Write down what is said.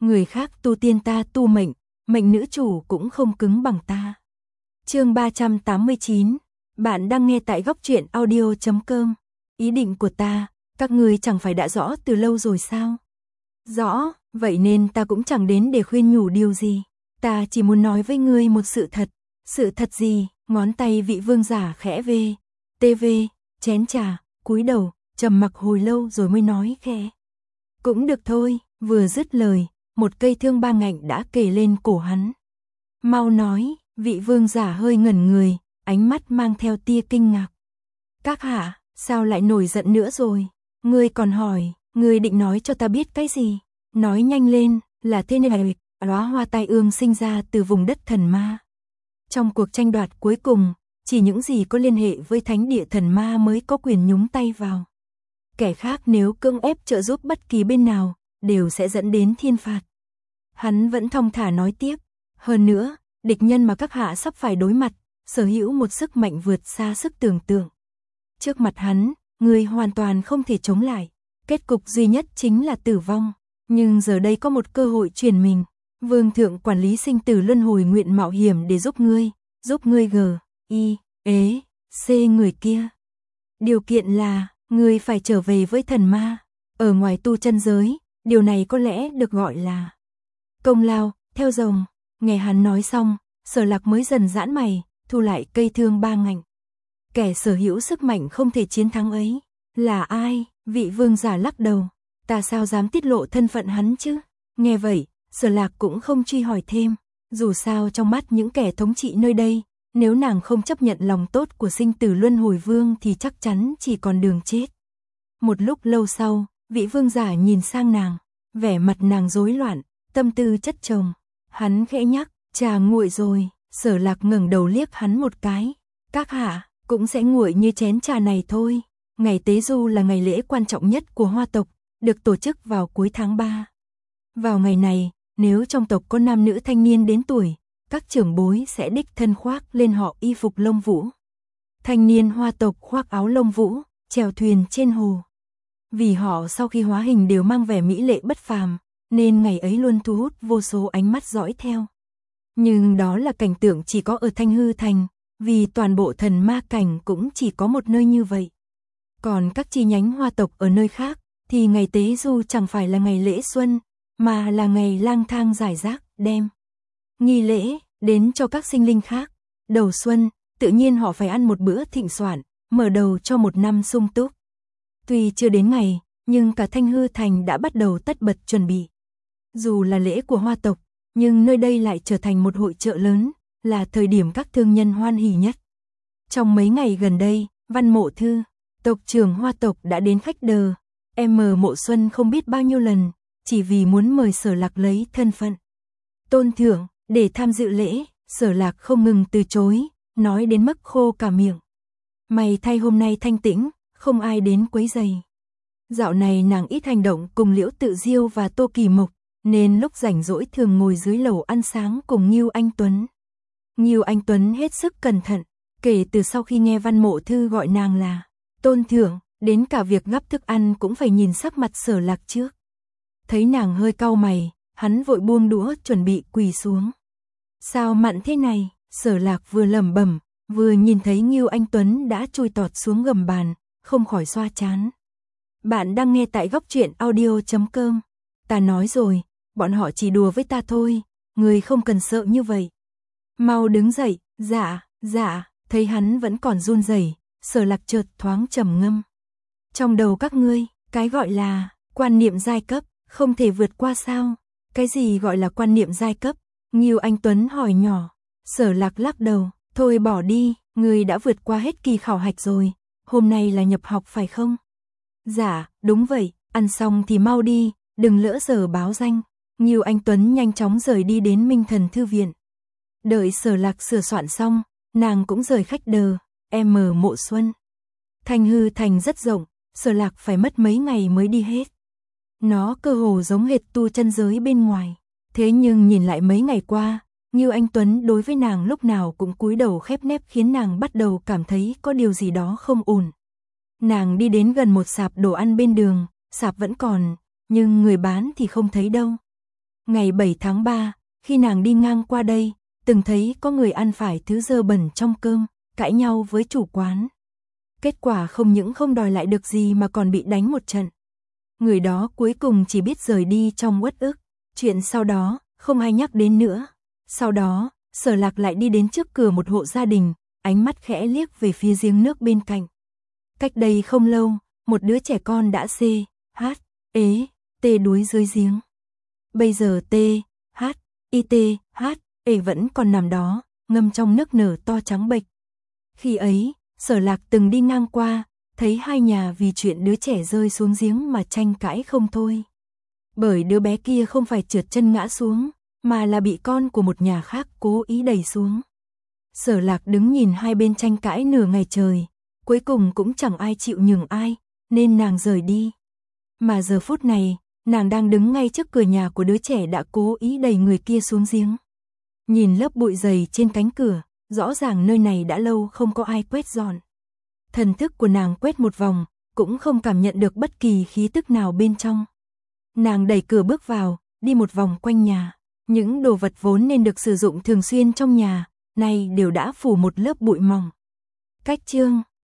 người khác tu tiên ta tu mệnh, mệnh nữ chủ cũng không cứng bằng ta. Chương 389, bạn đang nghe tại góc truyện audio.com. Ý định của ta, các ngươi chẳng phải đã rõ từ lâu rồi sao? Rõ, vậy nên ta cũng chẳng đến để khuyên nhủ điều gì. Ta chỉ muốn nói với ngươi một sự thật. Sự thật gì? Ngón tay vị vương giả khẽ vê, chén trà, cúi đầu, trầm mặc hồi lâu rồi mới nói khẽ. Cũng được thôi, vừa dứt lời, một cây thương ba ngạnh đã kề lên cổ hắn. Mau nói, vị vương giả hơi ngẩn người, ánh mắt mang theo tia kinh ngạc. Các hạ, sao lại nổi giận nữa rồi? Ngươi còn hỏi, ngươi định nói cho ta biết cái gì? Nói nhanh lên, là thế này, đóa hoa tai ương sinh ra từ vùng đất thần ma. Trong cuộc tranh đoạt cuối cùng, chỉ những gì có liên hệ với thánh địa thần ma mới có quyền nhúng tay vào. Kẻ khác nếu cưỡng ép trợ giúp bất kỳ bên nào, đều sẽ dẫn đến thiên phạt. Hắn vẫn thong thả nói tiếp, hơn nữa, địch nhân mà các hạ sắp phải đối mặt, sở hữu một sức mạnh vượt xa sức tưởng tượng. Trước mặt hắn, người hoàn toàn không thể chống lại, kết cục duy nhất chính là tử vong, nhưng giờ đây có một cơ hội chuyển mình. Vương thượng quản lý sinh tử luân hồi nguyện mạo hiểm để giúp ngươi C người kia. Điều kiện là, ngươi phải trở về với thần ma, ở ngoài tu chân giới, điều này có lẽ được gọi là công lao, theo rồng. Nghe hắn nói xong, Sở Lạc mới dần giãn mày, thu lại cây thương ba ngạnh. Kẻ sở hữu sức mạnh không thể chiến thắng ấy, là ai? Vị vương giả lắc đầu, ta sao dám tiết lộ thân phận hắn chứ? Nghe vậy, Sở Lạc cũng không truy hỏi thêm, dù sao trong mắt những kẻ thống trị nơi đây, nếu nàng không chấp nhận lòng tốt của sinh tử luân hồi vương thì chắc chắn chỉ còn đường chết. Một lúc lâu sau, vị vương giả nhìn sang nàng, vẻ mặt nàng rối loạn, tâm tư chất chồng. Hắn khẽ nhắc, trà nguội rồi. Sở Lạc ngẩng đầu liếc hắn một cái, các hạ cũng sẽ nguội như chén trà này thôi. Ngày tế du là ngày lễ quan trọng nhất của Hoa tộc, được tổ chức vào cuối tháng 3. Vào ngày này, nếu trong tộc có nam nữ thanh niên đến tuổi, các trưởng bối sẽ đích thân khoác lên họ y phục lông vũ. Thanh niên Hoa tộc khoác áo lông vũ, chèo thuyền trên hồ. Vì họ sau khi hóa hình đều mang vẻ mỹ lệ bất phàm, nên ngày ấy luôn thu hút vô số ánh mắt dõi theo. Nhưng đó là cảnh tượng chỉ có ở Thanh Hư Thành, vì toàn bộ thần ma cảnh cũng chỉ có một nơi như vậy. Còn các chi nhánh Hoa tộc ở nơi khác, thì ngày tế du chẳng phải là ngày lễ xuân, mà là ngày lang thang rải rác, đem nghi lễ đến cho các sinh linh khác. Đầu xuân, tự nhiên họ phải ăn một bữa thịnh soạn, mở đầu cho một năm sung túc. Tuy chưa đến ngày, nhưng cả Thanh Hư Thành đã bắt đầu tất bật chuẩn bị. Dù là lễ của Hoa tộc, nhưng nơi đây lại trở thành một hội chợ lớn, là thời điểm các thương nhân hoan hỉ nhất. Trong mấy ngày gần đây, Văn Mộ Thư, tộc trưởng Hoa tộc đã đến khách đờ, Mộ Xuân không biết bao nhiêu lần, chỉ vì muốn mời Sở Lạc lấy thân phận tôn thượng để tham dự lễ. Sở Lạc không ngừng từ chối, nói đến mức khô cả miệng. May thay hôm nay thanh tĩnh, không ai đến quấy rầy. Dạo này nàng ít hành động cùng Liễu Tự Diêu và Tô Kỳ Mộc, nên lúc rảnh rỗi thường ngồi dưới lầu ăn sáng cùng Ngưu Anh Tuấn. Ngưu Anh Tuấn hết sức cẩn thận, kể từ sau khi nghe Văn Mộ Thư gọi nàng là tôn thượng, đến cả việc gắp thức ăn cũng phải nhìn sắc mặt Sở Lạc trước. Thấy nàng hơi cau mày, hắn vội buông đũa chuẩn bị quỳ xuống. Sao mặn thế này? Sở Lạc vừa lẩm bẩm, vừa nhìn thấy Ngưu Anh Tuấn đã chui tọt xuống gầm bàn, không khỏi xoa trán. Bạn đang nghe tại góc truyện audio.com. Ta nói rồi, bọn họ chỉ đùa với ta thôi, người không cần sợ như vậy. Mau đứng dậy. Dạ, thấy hắn vẫn còn run rẩy, Sở Lạc chợt thoáng trầm ngâm. Trong đầu các ngươi, cái gọi là quan niệm giai cấp, không thể vượt qua sao? Cái gì gọi là quan niệm giai cấp? Ngưu Anh Tuấn hỏi nhỏ. Sở Lạc lắc đầu, thôi bỏ đi, ngươi đã vượt qua hết kỳ khảo hạch rồi, hôm nay là nhập học phải không? Dạ, đúng vậy, ăn xong thì mau đi, đừng lỡ giờ báo danh. Ngưu Anh Tuấn nhanh chóng rời đi đến Minh Thần Thư Viện. Đợi Sở Lạc sửa soạn xong, nàng cũng rời khách đờ, Mộ Xuân. Thanh Hư Thành rất rộng, Sở Lạc phải mất mấy ngày mới đi hết. Nó cơ hồ giống hệt tu chân giới bên ngoài. Thế nhưng nhìn lại mấy ngày qua, Ngưu Anh Tuấn đối với nàng lúc nào cũng cúi đầu khép nép khiến nàng bắt đầu cảm thấy có điều gì đó không ổn. Nàng đi đến gần một sạp đồ ăn bên đường, sạp vẫn còn, nhưng người bán thì không thấy đâu. Ngày 7 tháng 3, khi nàng đi ngang qua đây, từng thấy có người ăn phải thứ dơ bẩn trong cơm, cãi nhau với chủ quán. Kết quả không những không đòi lại được gì mà còn bị đánh một trận. Người đó cuối cùng chỉ biết rời đi trong uất ức. Chuyện sau đó, không ai nhắc đến nữa. Sau đó, Sở Lạc lại đi đến trước cửa một hộ gia đình, ánh mắt khẽ liếc về phía giếng nước bên cạnh. Cách đây không lâu, một đứa trẻ con đã tê đuối dưới giếng. Bây giờ vẫn còn nằm đó, ngâm trong nước nở to trắng bệch. Khi ấy, Sở Lạc từng đi ngang qua, thấy hai nhà vì chuyện đứa trẻ rơi xuống giếng mà tranh cãi không thôi. Bởi đứa bé kia không phải trượt chân ngã xuống, mà là bị con của một nhà khác cố ý đẩy xuống. Sở Lạc đứng nhìn hai bên tranh cãi nửa ngày trời, cuối cùng cũng chẳng ai chịu nhường ai, nên nàng rời đi. Mà giờ phút này, nàng đang đứng ngay trước cửa nhà của đứa trẻ đã cố ý đẩy người kia xuống giếng. Nhìn lớp bụi dày trên cánh cửa, rõ ràng nơi này đã lâu không có ai quét dọn. Thần thức của nàng quét một vòng, cũng không cảm nhận được bất kỳ khí tức nào bên trong. Nàng đẩy cửa bước vào, đi một vòng quanh nhà. Những đồ vật vốn nên được sử dụng thường xuyên trong nhà, nay đều đã phủ một lớp bụi mỏng. Cách chương